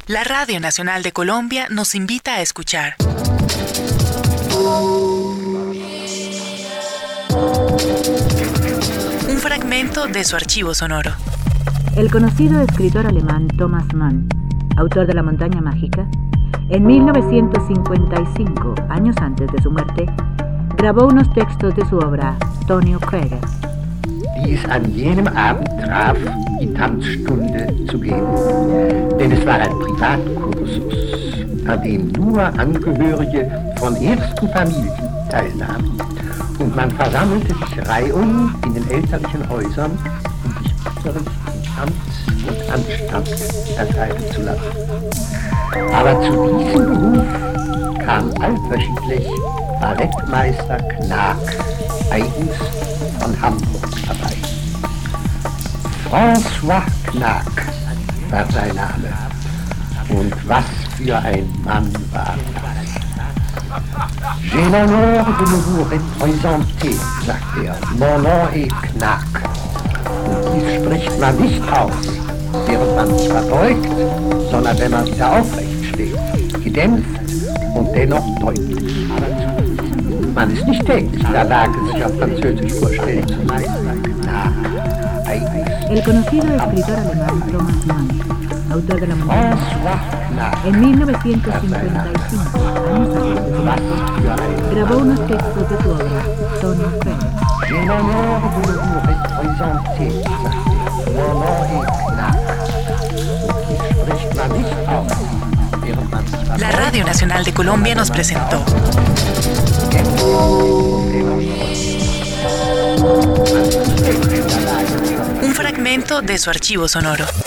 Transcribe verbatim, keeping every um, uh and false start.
La Radio Nacional de Colombia nos invita a escuchar un fragmento de su archivo sonoro. El conocido escritor alemán Thomas Mann, autor de La montaña mágica, en mil novecientos cincuenta y cinco, años antes de su muerte, grabó unos textos de su obra Tonio Kröger, die es an jenem Abend traf, die Tanzstunde zu geben. Denn es war ein Privatkursus, an dem nur Angehörige von ersten Familien teilnahmen. Und man versammelte sich reihum in den elterlichen Häusern, um sich Unterricht in Tanz und Anstand erteilen zu lassen. Aber zu diesem Beruf kam allwöchentlich Ballettmeister Knaack, eigens von Hamburg dabei. François Knaack war sein Name. Und was für ein Mann war das. J'ai l'honneur de vous représenter, sagt er, mon nom est Knaack. Und dies spricht man nicht aus, während man sich verbeugt, sondern wenn man wieder aufrecht steht, gedämpft und dennoch deutlich. Man ist nicht täglich in der Lage, sich auf Französisch vorstellen zu lassen. Knaack, eigens. El conocido escritor alemán Thomas Mann, autor de La montaña mágica, en mil novecientos cincuenta y cinco, años antes de su muerte, grabó unos textos de su obra Tonio Kröger. J'ai l'honneur de vous représenter, sagt er, mon nom est Knaack. Und dies spricht man nicht aus, während man sich verbeugt. La Radio Nacional de Colombia nos presentó un fragmento de su archivo sonoro.